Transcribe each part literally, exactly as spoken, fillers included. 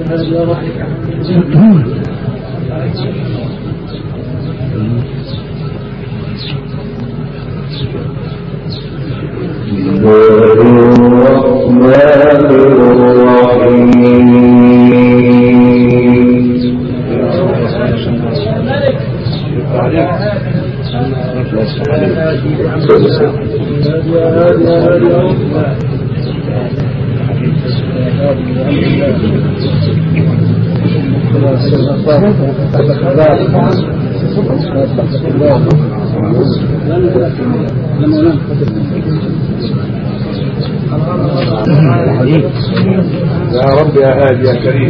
يا رب يا هادي يا كريم.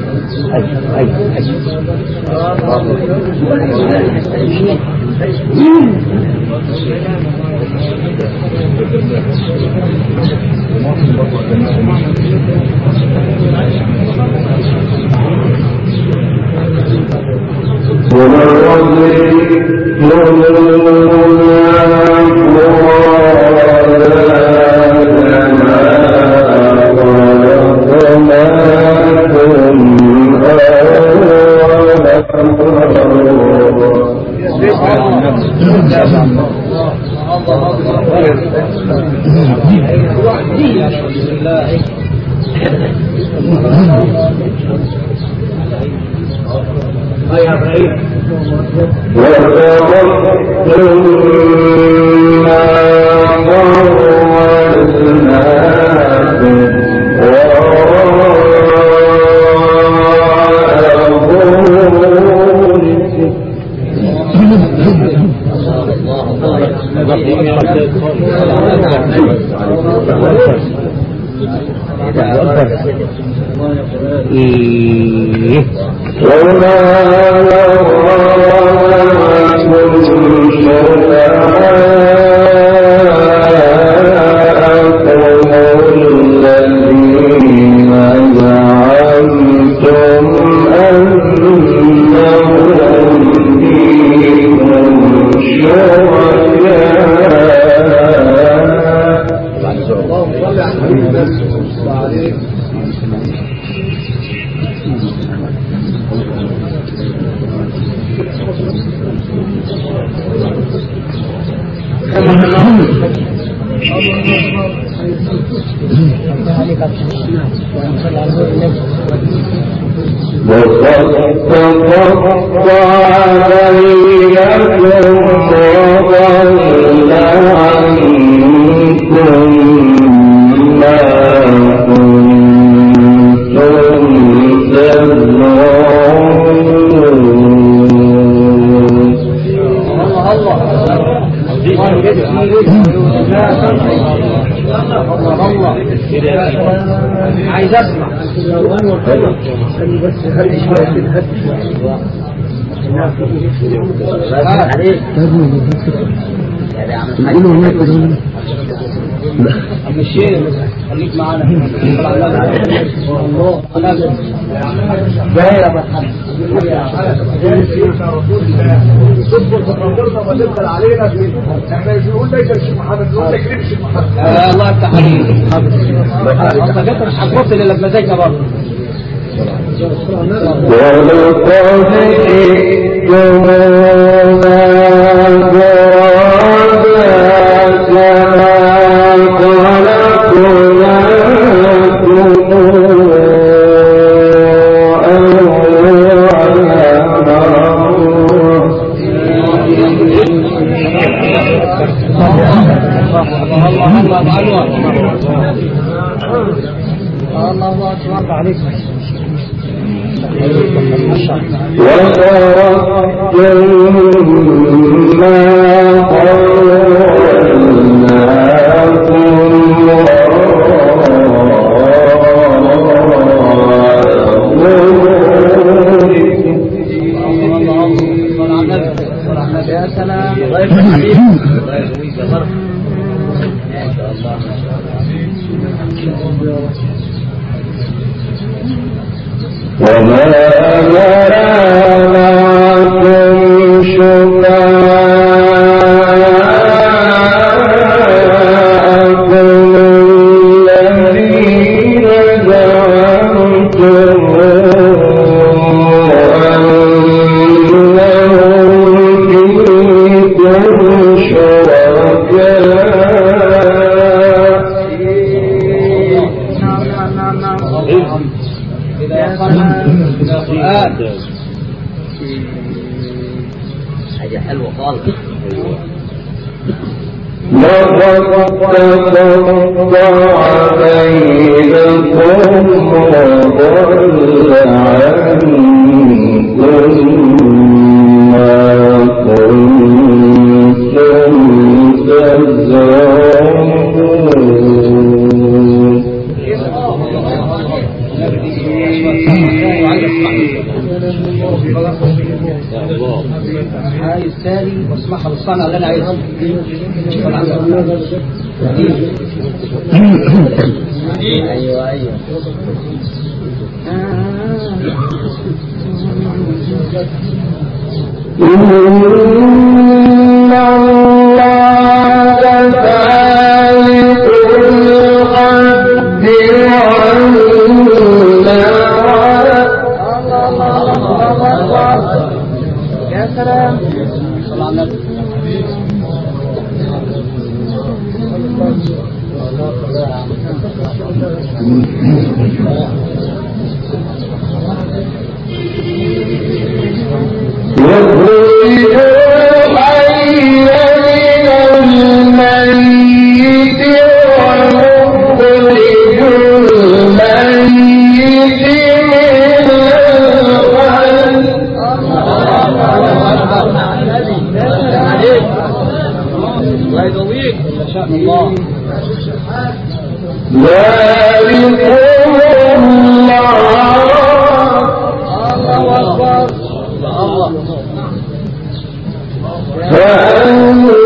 عايز اسمع بس هدي شويه هدي عم الشيخ خليك معانا الله جاي يا محمد تصبر بخاطرنا ما تبخل علينا احنا بنقول ليس الشيخ محمد نقول لك ليه الشيخ محمد الله يفتح عليك ما جت مش هتبص الا لما زيك برضه الذين زعمتم حاجة حلوة خالص. لقد تقطع بينكم وضل عنكم ما كنتم تزعمون. عايز تاني واسمعها بالصنع اللي انا عايزها. ايوه ايوه إن الله فالق الحب والنوى. يا سلام. صلى على النبي. يخرج الحي من الميت ويخرج الميت من الحي. الله يقويك. ما شاء الله. ذلكم الله. الله أكبر. الله. فأنا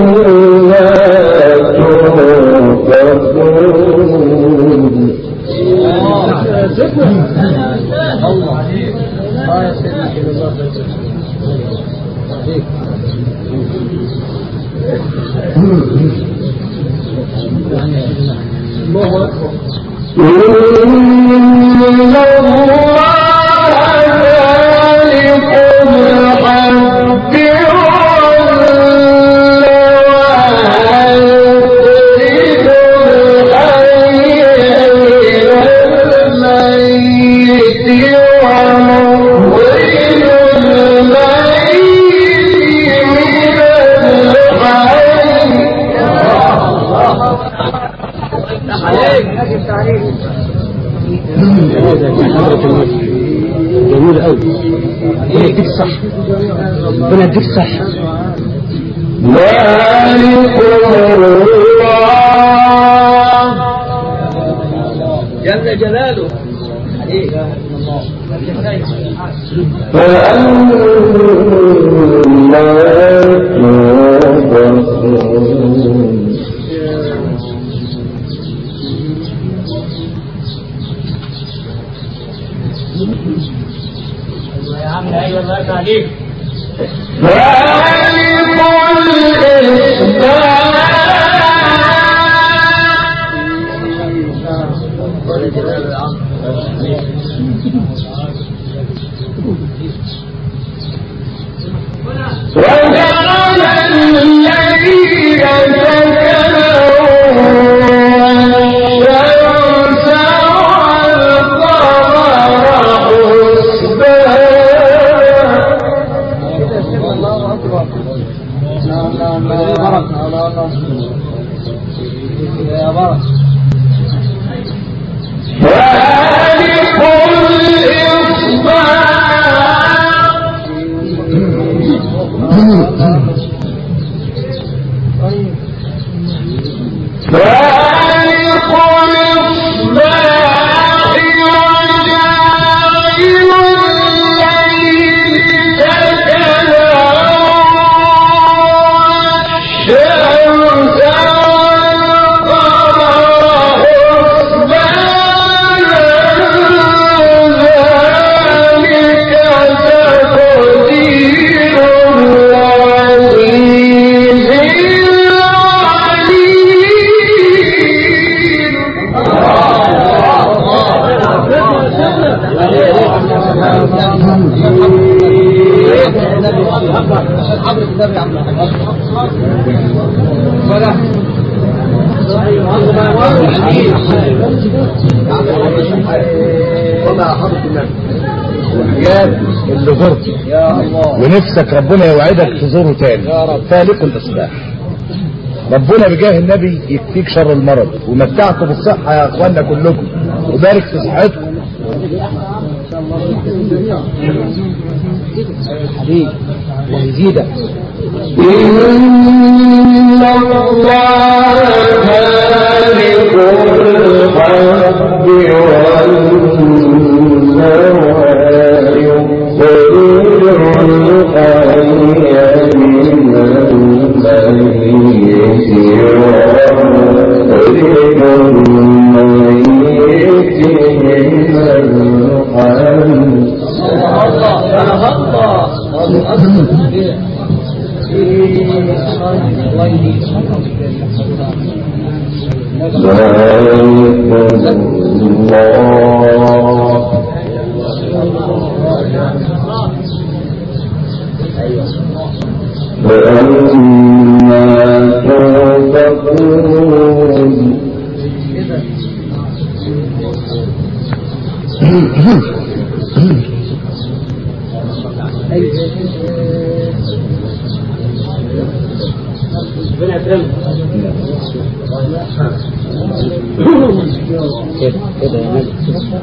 تؤفكون. الله. الله يا سيدنا الله. الله أكبر. إن الله فالق الحب جميل قوي. ربنا يديك الصحة. ربنا يديك الصحة. جل جلاله. فأنا تؤفكون. يا عم ايوه الله عليك. فالق وجعل الليل سكنا والشمس والقمر حسبانا. الله اكبر. لا لا لا بركة. لا لا يا بركة. فالق الإصباح. فالق الإصباح وجاعل الليل سكنا والشمس والقمر حسبانا. ذلك تقدير العزيز العليم. وحياة اللي زرته يا الله ونفسك ربنا يوعدك تزوره تاني يا رب. فالق الإصلاح. ربنا بجاه النبي يكفيك شر المرض ومتعكم بالصحة يا اخوانا كلكم وبارك في صحتكم. حبيب ويزيدك. إن الله خالق الحب والنوى يخرج الحي من الميت ويخرج الميت من الحي. فأما توفقون ربنا يكرمك. كده كده يا نبي.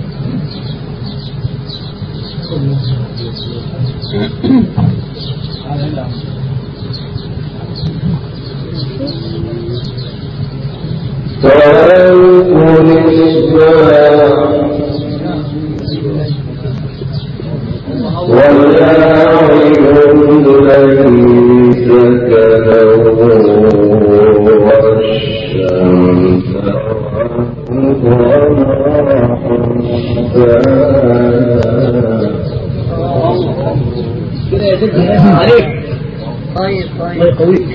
فَيَكُنِ الصَّلَاةُ وَالْعَارِضُ الَّذِي سَكَنَهُ وَالشَّمْسَ كده يا ستي عليك. طيب طيب الله يقويك.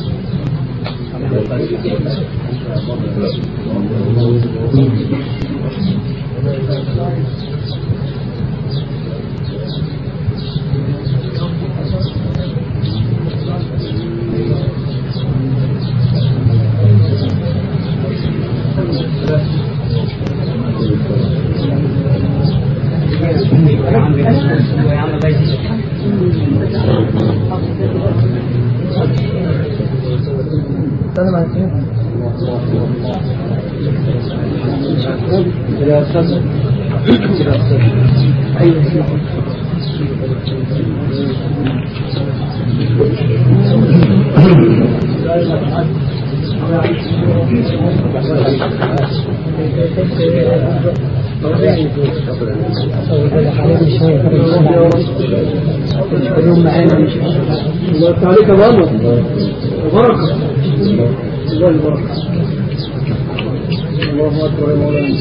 الله عليك يا ماما وبركة. الله البركة. الله أكبر يا مولانا.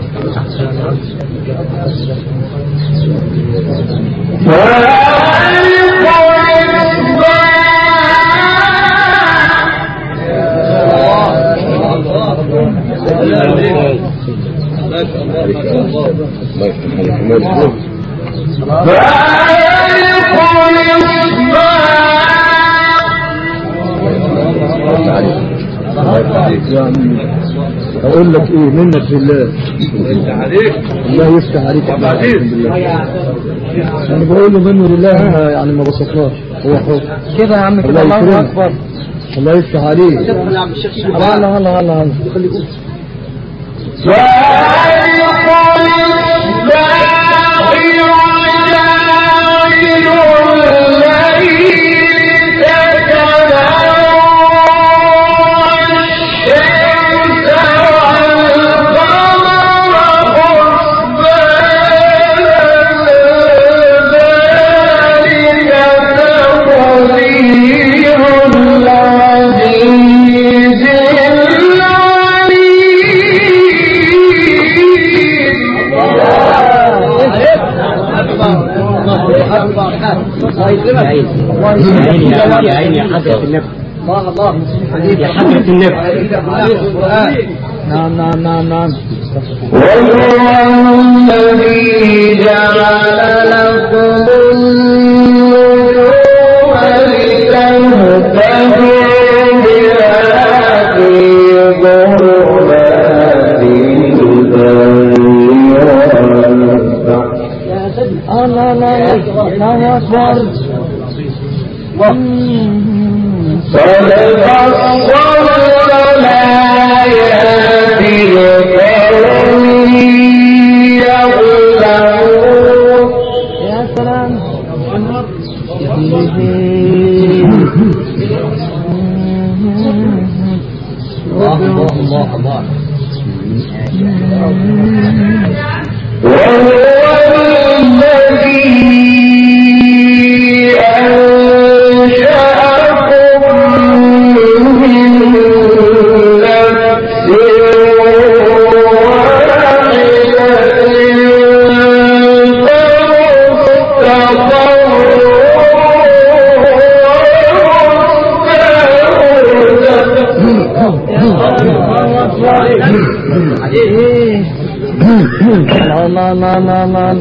اقول لك ايه منك لله الله يفتح عليك. انا بقول له منه لله يعني ما بسطناش هو حر كده يا عم كده. الله أكبر. الله يفتح عليك. الله الله الله الله خلي يقول. يا عيني يا عيني يا حضرة النبي. الله الله يا حضرة النبي. نعم نعم نعم نعم. والله الذي جعل لكم النجوم لتهتدوا بها في ظلمات الله الله الله أكبر يا سلام الله الله الله وهو الذي لا لا لا لا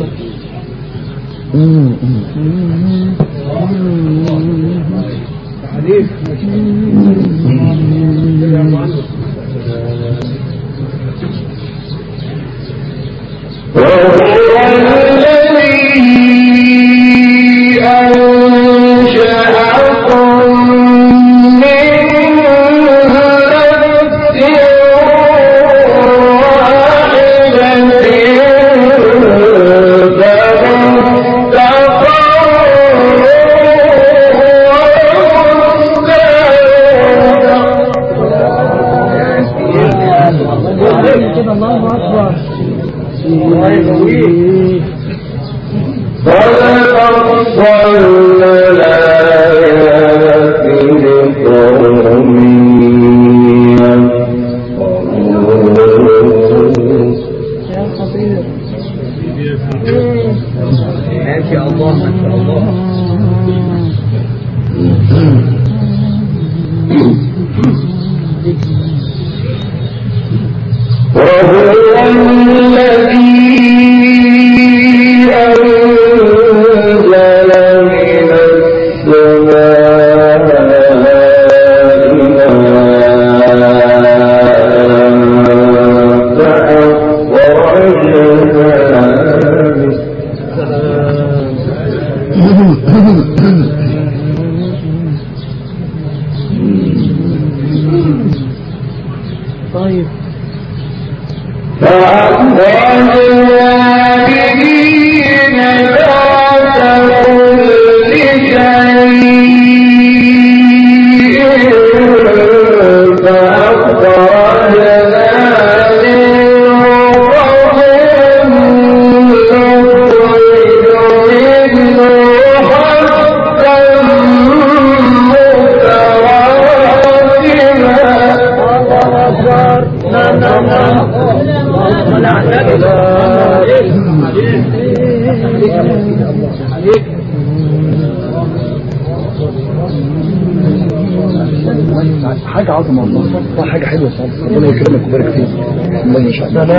حاجة عظمة والله، حاجة حلوة خالص. ربنا يكرمك ويبارك فيك. الله ما شاء الله.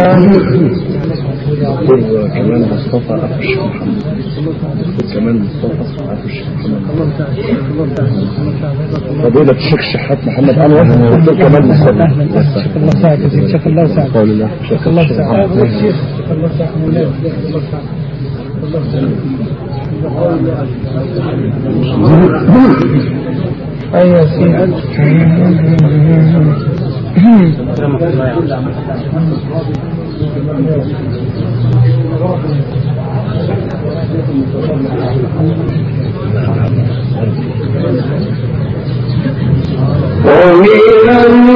دكتور كمال مصطفى أخو الشيخ محمد. دكتور كمال مصطفى أخو الشيخ محمد. فضيلة الشيخ الشحات محمد أنور. دكتور كمال مصطفى. شكرا الله ساعدك يا سيدي. شكرا الله ساعدك. قول الله. شكرا الله ساعدك. شكرا الله ساعدك مولاي. شكرا الله ساعدك. أيوة سيدي. ومن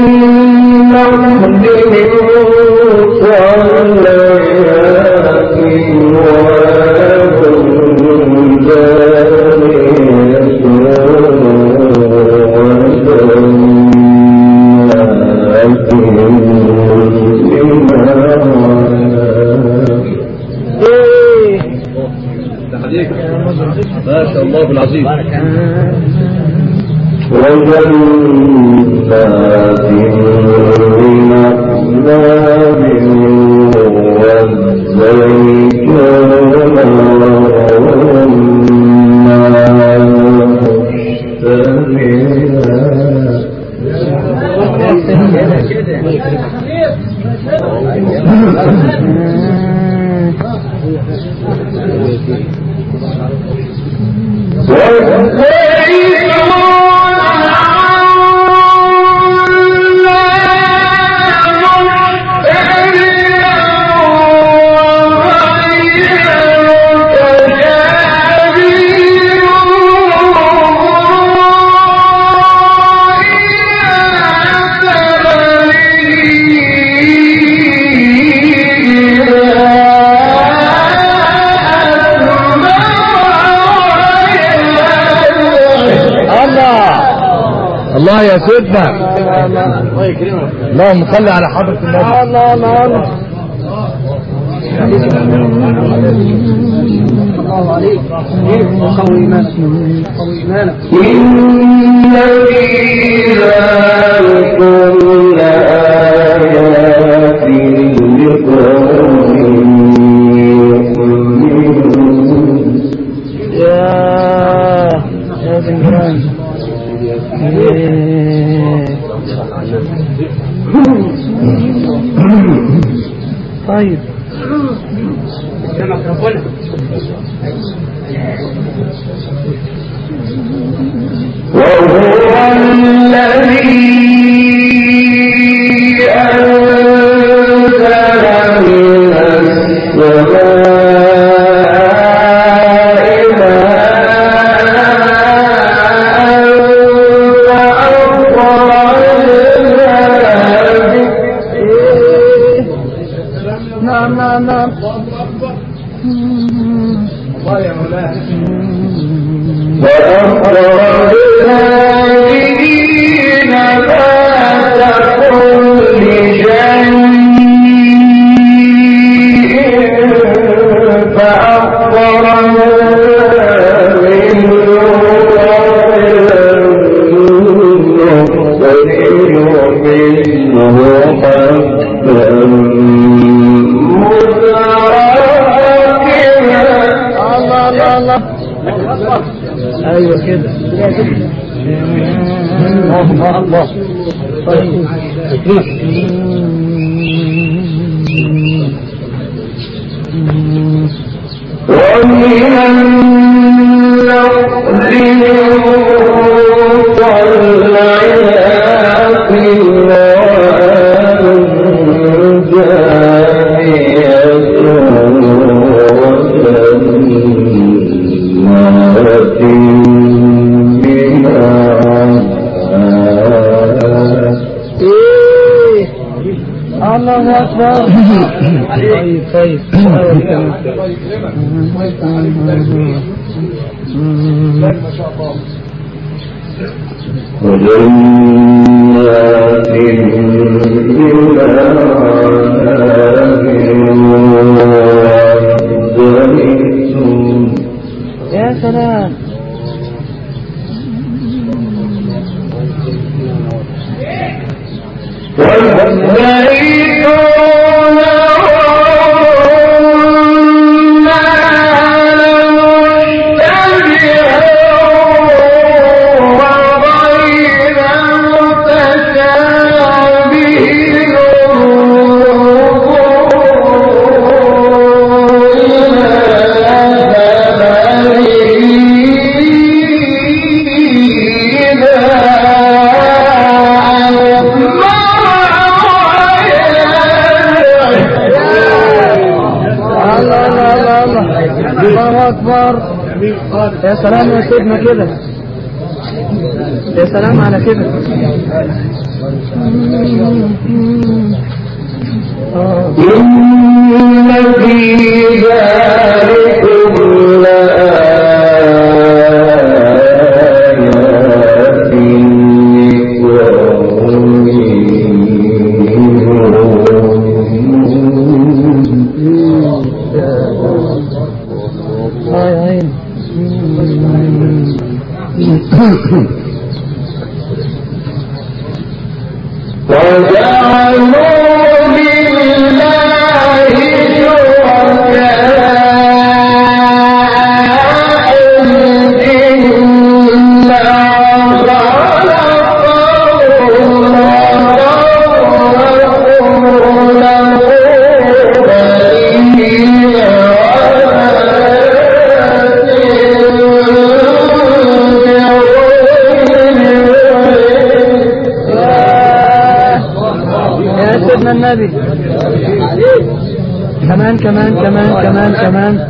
النخل ما شاء الله بالعظيم. وجنات من أعناب والزيتون والرمان الله يا سيدنا اللهم صل على حضرة النبي. الله الله الله عليك قوي ايمانك قوي ايمانك. إن في ذلكم لآيات لقوم يؤمنون. يا يا زنجران طيب وهو الذي أنزل من السماء ايوه كده الله الله. طيب ومن النخل طلعها قنوان دانية وجنات الله أكبر. طيب طيب وجنات يا سلام. يا سلام يا سيدنا كده. يا سلام على كده. إن في ذلكم لآيات لقوم وجعلوا لله شركاء خلقوا فأنفخوا فيه قل أنفقوا مما في الأرض جميعا ثم أنزل منه خالصا لذكره وما خلق الذكر والأنثى إلا كمان كمان كمان كمان كمان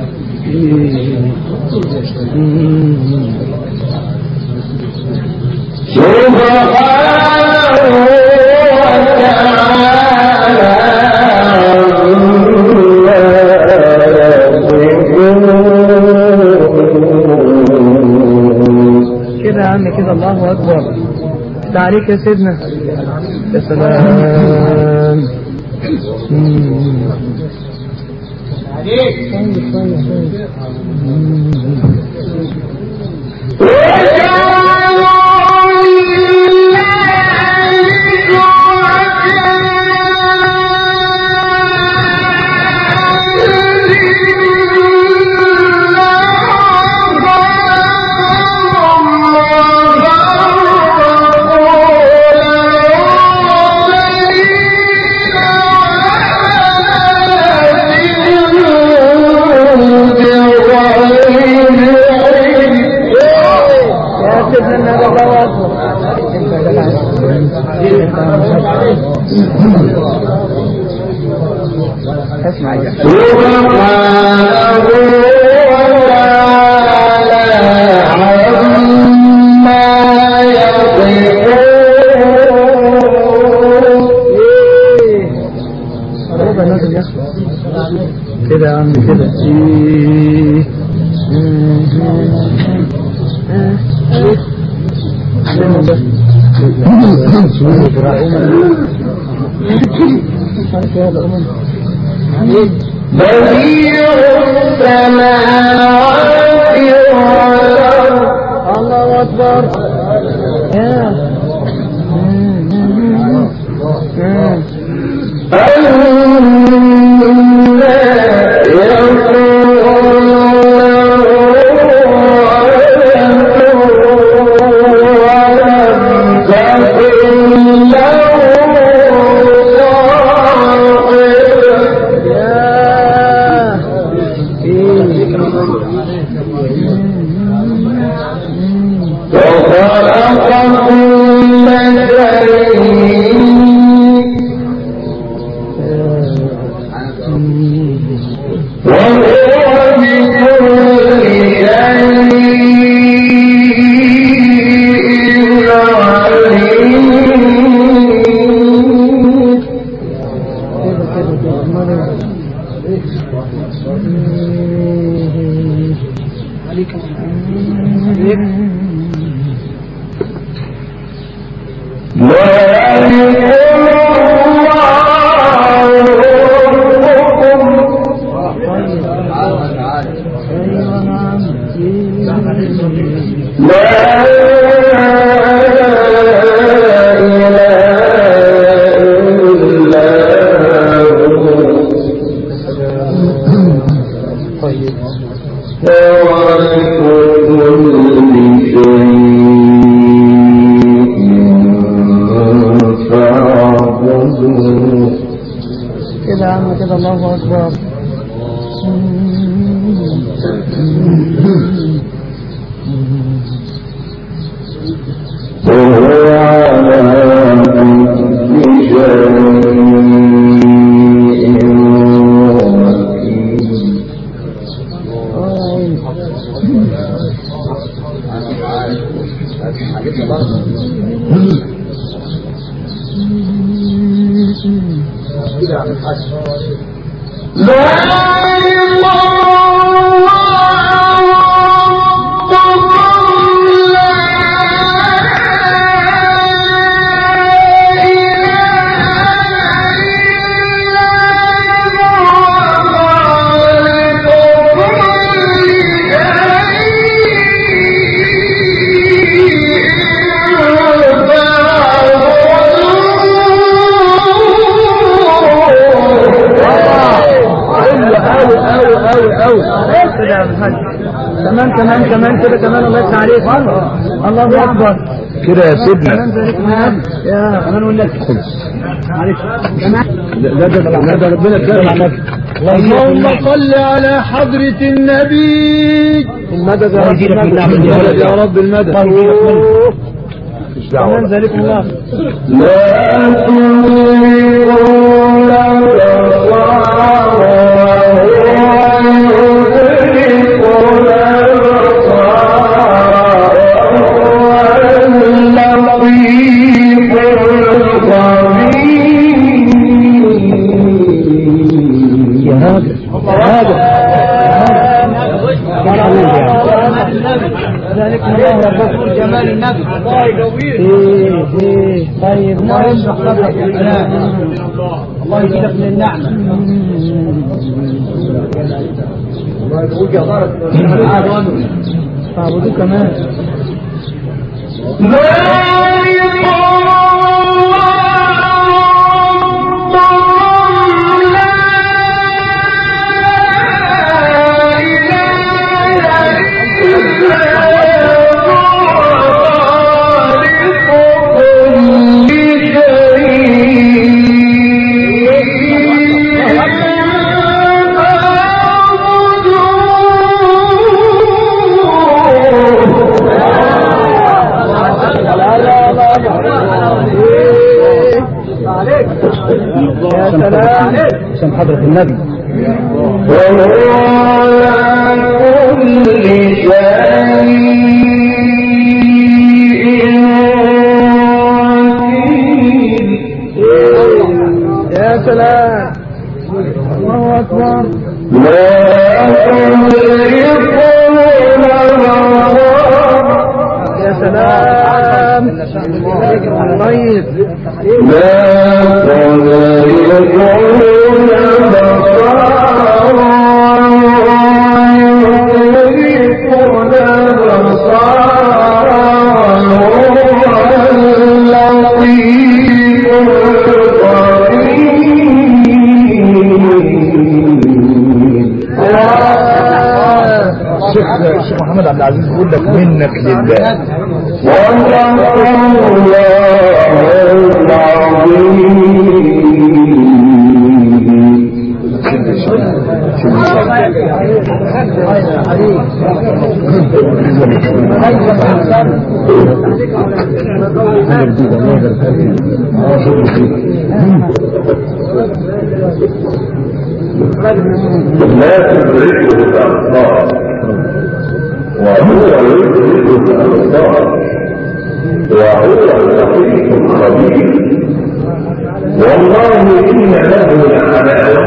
كده يا عم كده. الله أكبر. تعاليك يا سيدنا. يا سلام. كده يا عم كده. بديع السماوات والأرض. الله أكبر. كمان كمان كمان كده كمان. الله يفتح عليك. الله اكبر. كده يا سيدنا. يا كمان والنبي معلش كمان. لا ده ده ربنا يكرمك. اللهم صل على حضرة النبي. المدد يا رب. المدد يا رب. المدد. كمان ذلك الله. لا تنظروا ذلك الله ربكم جمال النبي الله يقويه. طيب الله يشرح صدرك يا سلام الله يزيدك من النعمة. الله يقول يا غرض تعبدوا كمان عشان حضرة النبي وهو كل شيء يا سلام الله أكبر لا يا سلام طيب لا الشيخ محمد عبد العزيز يقول لك منك لله لا تدركه الأبصار وهو يدرك الأبصار وهو اللطيف الخبير والله إن له لحلاوة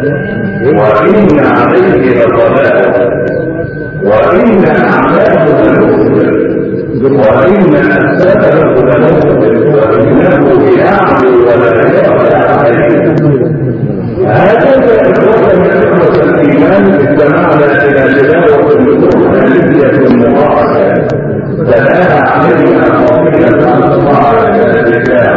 وإن عليه لضلاوة وإن أعلاه لمسلم وإن أسفله لمسلم وإنه يعلو ولا يعلى عليه. هكذا إخوة من إخوة الإيمان استمعنا إلى تلاوة القرآنية المباركة تلاها علينا فضيلة الله الدفاع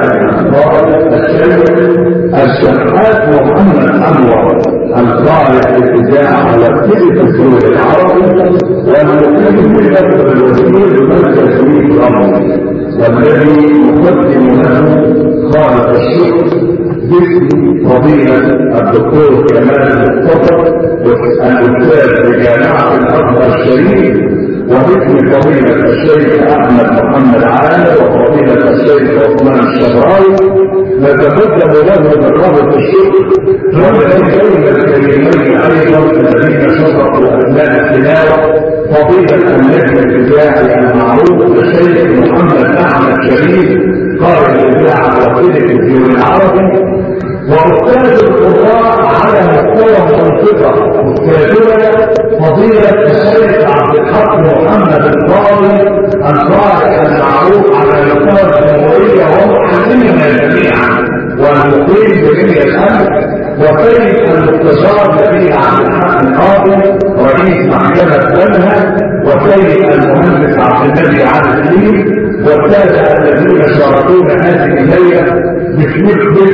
الشيخ الشيخ محمد أنور القارئ الإذاعة والتلفزيون العربي والمقيم بمكتب الوزير مركز تجويد رمض والذي يقدم له خالد الشيخ باسم فضيلة الدكتور كمال مصطفى الأستاذ بجامعة الأزهر الشريف وباسم فضيلة الشيخ أحمد محمد عامر وفضيلة الشيخ عثمان الشبراوي نتقدم له بقبض الشيخ وبين الكريمين أيضا الذين شرفوا أثناء التلاوة فضيلة النجم الإذاعي المعروف الشيخ محمد أحمد شريف قارئ الإذاعة والتلفزيون العربي وأستاذ القراء على مستوى المنطقة أستاذنا فضيلة الشيخ عبد الحق محمد القاضي القارئ المعروف على مستوى الجمهورية ومعلمنا جميعا والمقيم بمنيا الأمن وسيد المستشار نبيل عبد الحق القاضي رئيس محكمة بنها وسيد المهندس عبد النبي عبد الدين والسادة الذين شاركونا هذه الليلة باسم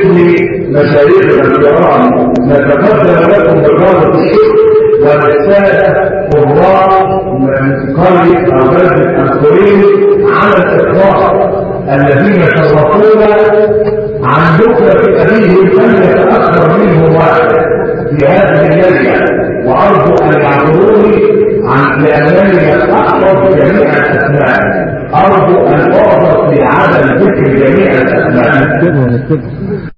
مشايخنا الكرام نتقدم لكم بقادة الشكر والسادة قراء من قرية أو بلدة الكريم على الإطلاق الذين شرفونا عن بكرة أبيهم أن يتأخر منه واحد في هذه الليلة وأرجو أن يعذروني عن لأنني أحفظ جميع الأسماء أرجو أن أعذر في عدم ذكر جميع الأسماء